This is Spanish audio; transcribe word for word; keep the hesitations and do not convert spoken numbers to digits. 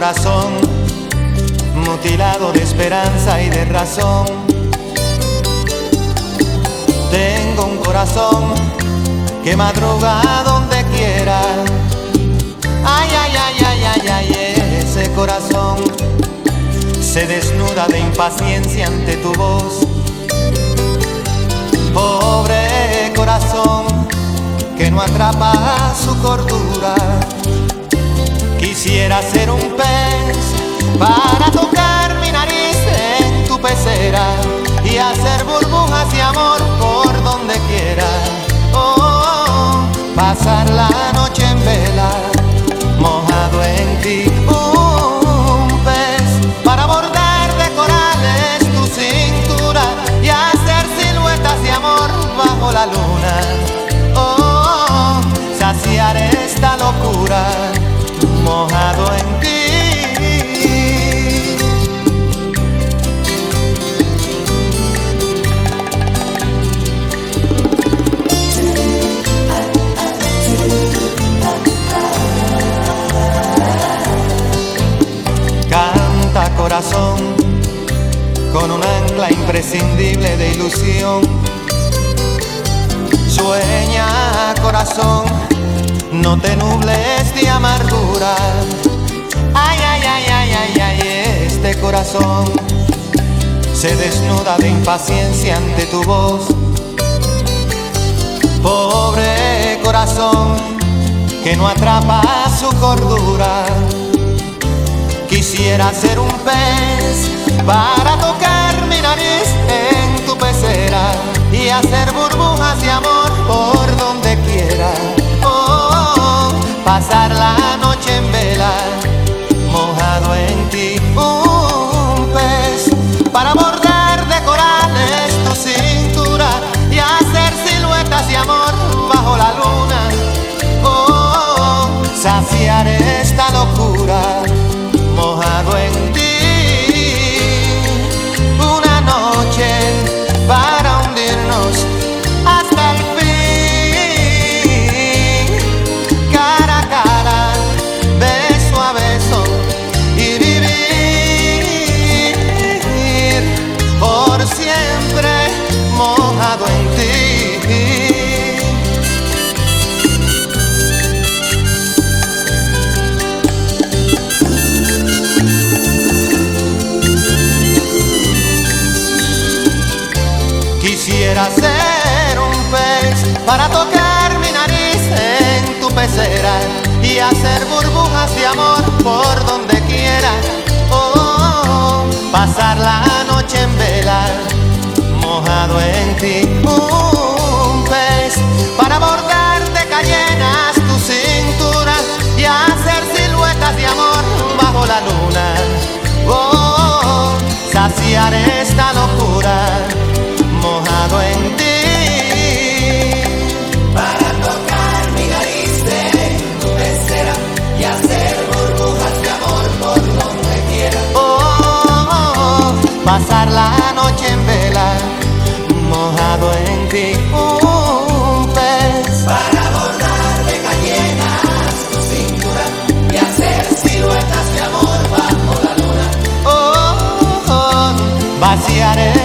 corazón mutilado de esperanza y de razón. Tengo un corazón que madruga donde quiera. Ay, ay, ay, ay, ay, ay, ese corazón se desnuda de impaciencia ante tu voz. Pobre corazón que no atrapa su cordura. Quisiera ser un pez para tocar mi nariz en tu pecera y hacer burbujas de amor por donde quiera. Oh, pasar la noche en vela, mojado en ti. Un pez para bordar de corales tu cintura y hacer siluetas de amor bajo la luna. Oh, saciar esta locura, mojado en ti. Canta corazón con un ancla imprescindible de ilusión. Sueña corazón, no te nubles de amargura. Ay, ay, ay, ay, ay, ay, este corazón se desnuda de impaciencia ante tu voz. Pobre corazón que no atrapa su cordura. Quisiera ser un pez para tocar mi nariz en tu pecera y hacer burbujas de amor por donde quiera. Oh, pasar la noche en vela, mojado en ti. Un pez para bordar de corales tu cintura y hacer siluetas de amor bajo la luna. Oh, saciar esta locura, mojado en ti. Una noche para hundirnos hasta el fin, cara a cara, beso a beso, y vivir por siempre mojado en ti. Quisiera ser un pez para tocar mi nariz en tu pecera y hacer burbujas de amor por donde quiera. Oh, pasar la noche en vela, mojado en ti. Un pez para bordar de cayenas tu cintura y hacer siluetas de amor bajo la luna. Oh, saciar esta locura, mojado en ti. Para tocar mi nariz en tu pecera y hacer burbujas de amor por donde quiera. Oh, oh, oh, pasar la noche en vela, mojado en ti. Un pez para bordar de cayenas tu cintura y hacer siluetas de amor bajo la luna. Oh, oh, oh, vaciar